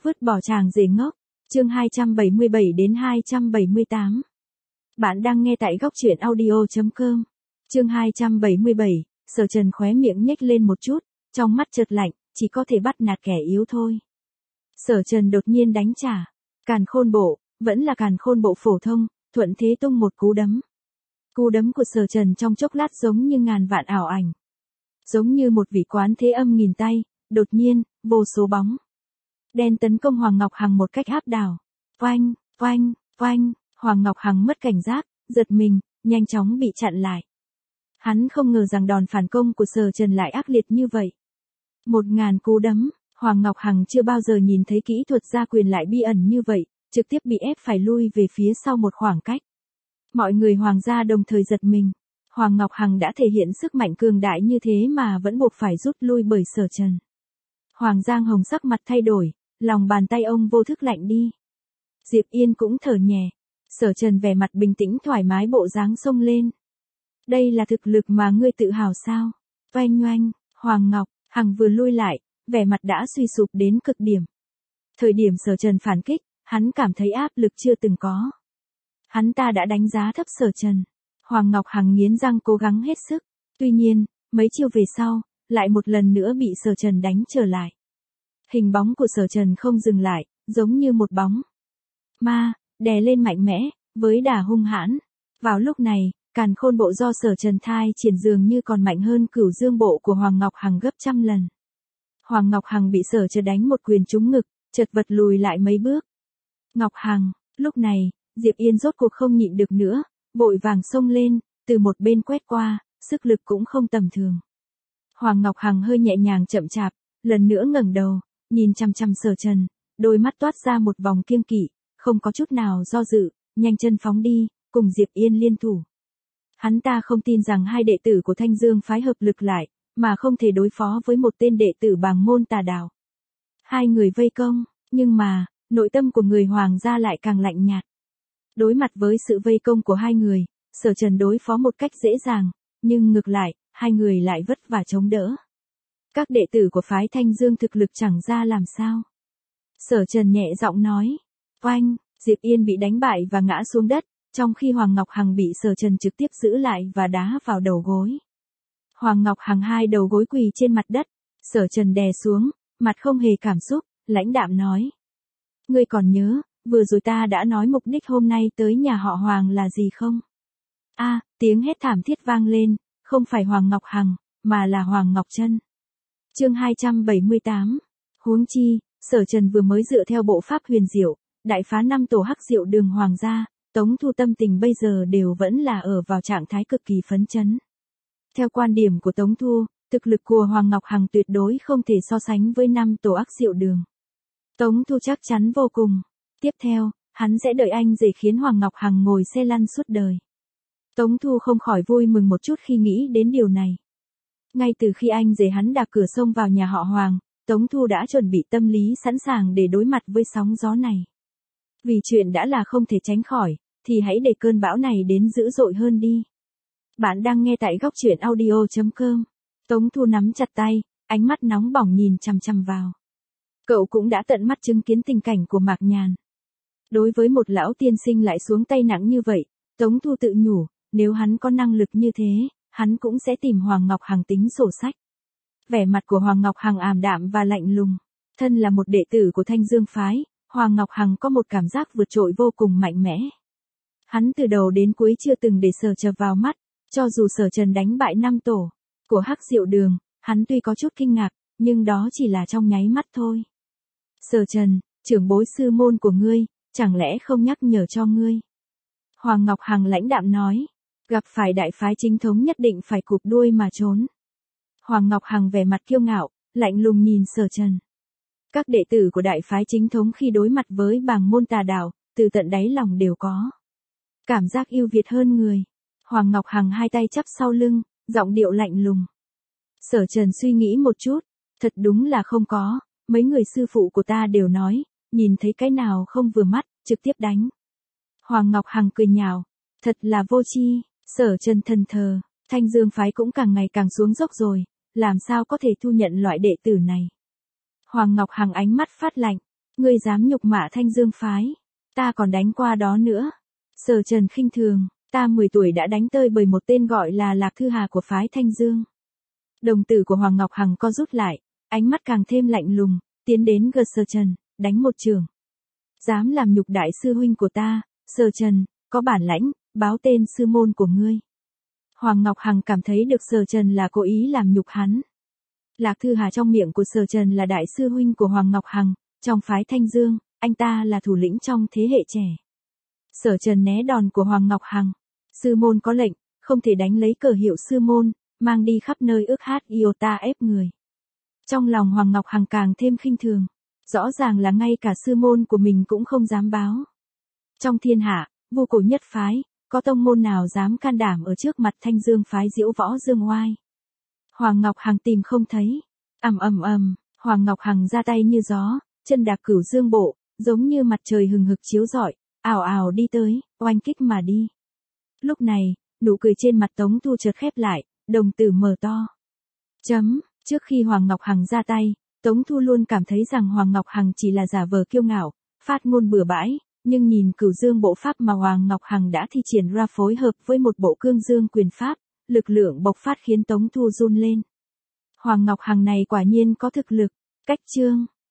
Vứt bỏ chàng rể ngốc. Chương 277 đến 278. Bạn đang nghe tại góc truyện audio.com. Chương 277, Sở Trần khóe miệng nhếch lên một chút, trong mắt chợt lạnh, chỉ có thể bắt nạt kẻ yếu thôi. Sở Trần đột nhiên đánh trả. Càn Khôn Bộ, vẫn là Càn Khôn Bộ phổ thông, thuận thế tung một cú đấm. Cú đấm của Sở Trần trong chốc lát giống như ngàn vạn ảo ảnh. Giống như một vị quán thế âm nghìn tay, đột nhiên, vô số bóng đen tấn công Hoàng Ngọc Hằng một cách áp đảo. Oanh, oanh, oanh, Hoàng Ngọc Hằng mất cảnh giác, giật mình, nhanh chóng bị chặn lại. Hắn không ngờ rằng đòn phản công của Sở Trần lại ác liệt như vậy. 1000 cú đấm, Hoàng Ngọc Hằng chưa bao giờ nhìn thấy kỹ thuật gia quyền lại bí ẩn như vậy, trực tiếp bị ép phải lui về phía sau một khoảng cách. Mọi người Hoàng gia đồng thời giật mình. Hoàng Ngọc Hằng đã thể hiện sức mạnh cường đại như thế mà vẫn buộc phải rút lui bởi Sở Trần. Hoàng Giang Hồng sắc mặt thay đổi, lòng bàn tay ông vô thức lạnh đi. Diệp Yên cũng thở nhẹ. Sở Trần vẻ mặt bình tĩnh thoải mái bộ dáng xông lên. Đây là thực lực mà ngươi tự hào sao? Oanh oanh, Hoàng Ngọc Hằng vừa lui lại, vẻ mặt đã suy sụp đến cực điểm. Thời điểm Sở Trần phản kích, hắn cảm thấy áp lực chưa từng có. Hắn ta đã đánh giá thấp Sở Trần. Hoàng Ngọc Hằng nghiến răng cố gắng hết sức. Tuy nhiên, mấy chiêu về sau, lại một lần nữa bị Sở Trần đánh trở lại. Hình bóng của Sở Trần không dừng lại, giống như một bóng ma, đè lên mạnh mẽ, với đà hung hãn. Vào lúc này, Càn Khôn Bộ do Sở Trần thai triển dường như còn mạnh hơn Cửu Dương Bộ của Hoàng Ngọc Hằng gấp trăm lần. Hoàng Ngọc Hằng bị Sở Trần đánh một quyền trúng ngực, chật vật lùi lại mấy bước. Ngọc Hằng, lúc này, Diệp Yên rốt cuộc không nhịn được nữa, vội vàng xông lên, từ một bên quét qua, sức lực cũng không tầm thường. Hoàng Ngọc Hằng hơi nhẹ nhàng chậm chạp, lần nữa ngẩng đầu, nhìn chằm chằm Sở Trần, đôi mắt toát ra một vòng kiêng kỵ, không có chút nào do dự, nhanh chân phóng đi, cùng Diệp Yên liên thủ. Hắn ta không tin rằng hai đệ tử của Thanh Dương phái hợp lực lại, mà không thể đối phó với một tên đệ tử Bàng môn Tà Đạo. Hai người vây công, nhưng mà, nội tâm của người Hoàng gia lại càng lạnh nhạt. Đối mặt với sự vây công của hai người, Sở Trần đối phó một cách dễ dàng, nhưng ngược lại, hai người lại vất vả chống đỡ. Các đệ tử của phái Thanh Dương thực lực chẳng ra làm sao. Sở Trần nhẹ giọng nói. Oanh, Diệp Yên bị đánh bại và ngã xuống đất, trong khi Hoàng Ngọc Hằng bị Sở Trần trực tiếp giữ lại và đá vào đầu gối. Hoàng Ngọc Hằng hai đầu gối quỳ trên mặt đất, Sở Trần đè xuống, mặt không hề cảm xúc, lãnh đạm nói. Ngươi còn nhớ, vừa rồi ta đã nói mục đích hôm nay tới nhà họ Hoàng là gì không? Tiếng hét thảm thiết vang lên, không phải Hoàng Ngọc Hằng, mà là Hoàng Ngọc Trân. Chương 278. Huống chi, Sở Trần vừa mới dựa theo bộ pháp huyền diệu, đại phá 5 tổ Hắc Diệu Đường Hoàng gia, Tống Thu tâm tình bây giờ đều vẫn là ở vào trạng thái cực kỳ phấn chấn. Theo quan điểm của Tống Thu, thực lực của Hoàng Ngọc Hằng tuyệt đối không thể so sánh với 5 tổ Hắc Diệu Đường. Tống Thu chắc chắn vô cùng. Tiếp theo, hắn sẽ đợi anh rể khiến Hoàng Ngọc Hằng ngồi xe lăn suốt đời. Tống Thu không khỏi vui mừng một chút khi nghĩ đến điều này. Ngay từ khi anh rể hắn đạp cửa xông vào nhà họ Hoàng, Tống Thu đã chuẩn bị tâm lý sẵn sàng để đối mặt với sóng gió này. Vì chuyện đã là không thể tránh khỏi, thì hãy để cơn bão này đến dữ dội hơn đi. Bạn đang nghe tại góc truyện audio.com. Tống Thu nắm chặt tay, ánh mắt nóng bỏng nhìn chằm chằm vào. Cậu cũng đã tận mắt chứng kiến tình cảnh của Mạc Nhàn. Đối với một lão tiên sinh lại xuống tay nặng như vậy, Tống Thu tự nhủ, nếu hắn có năng lực như thế, hắn cũng sẽ tìm Hoàng Ngọc Hằng tính sổ sách. Vẻ mặt của Hoàng Ngọc Hằng ảm đạm và lạnh lùng. Thân là một đệ tử của Thanh Dương phái, Hoàng Ngọc Hằng có một cảm giác vượt trội vô cùng mạnh mẽ. Hắn từ đầu đến cuối chưa từng để Sở Trần vào mắt, cho dù Sở Trần đánh bại 5 tổ của Hắc Diệu Đường, hắn tuy có chút kinh ngạc, nhưng đó chỉ là trong nháy mắt thôi. Sở Trần, trưởng bối sư môn của ngươi, chẳng lẽ không nhắc nhở cho ngươi? Hoàng Ngọc Hằng lãnh đạm nói, gặp phải đại phái chính thống nhất định phải cụp đuôi mà trốn. Hoàng Ngọc Hằng vẻ mặt kiêu ngạo, lạnh lùng nhìn Sở Trần. Các đệ tử của đại phái chính thống khi đối mặt với Bàng môn Tà Đạo, từ tận đáy lòng đều có cảm giác ưu việt hơn người. Hoàng Ngọc Hằng hai tay chắp sau lưng, giọng điệu lạnh lùng. Sở Trần suy nghĩ một chút, thật đúng là không có, mấy người sư phụ của ta đều nói, nhìn thấy cái nào không vừa mắt, trực tiếp đánh. Hoàng Ngọc Hằng cười nhạo, thật là vô tri. Sở Trần thần thờ, Thanh Dương phái cũng càng ngày càng xuống dốc rồi, làm sao có thể thu nhận loại đệ tử này. Hoàng Ngọc Hằng ánh mắt phát lạnh, Ngươi dám nhục mạ Thanh Dương phái, ta còn đánh qua đó nữa. Sở Trần khinh thường, ta 10 tuổi đã đánh tơi bởi một tên gọi là Lạc Thư Hà của phái Thanh Dương. Đồng tử của Hoàng Ngọc Hằng co rút lại, ánh mắt càng thêm lạnh lùng, tiến đến gần Sở Trần, đánh một trường. Dám làm nhục đại sư huynh của ta, Sở Trần, có bản lãnh, báo tên sư môn của ngươi. Hoàng Ngọc Hằng cảm thấy được Sở Trần là cố ý làm nhục hắn. Lạc Thư Hà trong miệng của Sở Trần là đại sư huynh của Hoàng Ngọc Hằng, trong phái Thanh Dương, anh ta là thủ lĩnh trong thế hệ trẻ. Sở Trần né đòn của Hoàng Ngọc Hằng. Sư môn có lệnh, không thể đánh lấy cờ hiệu sư môn, mang đi khắp nơi ước hát iota ép người. Trong lòng Hoàng Ngọc Hằng càng thêm khinh thường. Rõ ràng là ngay cả sư môn của mình cũng không dám báo. Trong thiên hạ, vô cổ nhất phái, có tông môn nào dám can đảm ở trước mặt Thanh Dương phái diễu võ dương oai. Hoàng Ngọc Hằng tìm không thấy. Hoàng Ngọc Hằng ra tay như gió, chân đạp cửu dương bộ, giống như mặt trời hừng hực chiếu rọi, ào ào đi tới, oanh kích mà đi. Lúc này, nụ cười trên mặt Tống Thu chợt khép lại, đồng tử mở to. Trước khi Hoàng Ngọc Hằng ra tay, Tống Thu luôn cảm thấy rằng Hoàng Ngọc Hằng chỉ là giả vờ kiêu ngạo, phát ngôn bừa bãi, nhưng nhìn cửu dương bộ pháp mà Hoàng Ngọc Hằng đã thi triển ra phối hợp với một bộ cương dương quyền pháp, lực lượng bộc phát khiến Tống Thu run lên. Hoàng Ngọc Hằng này quả nhiên có thực lực. Cách chương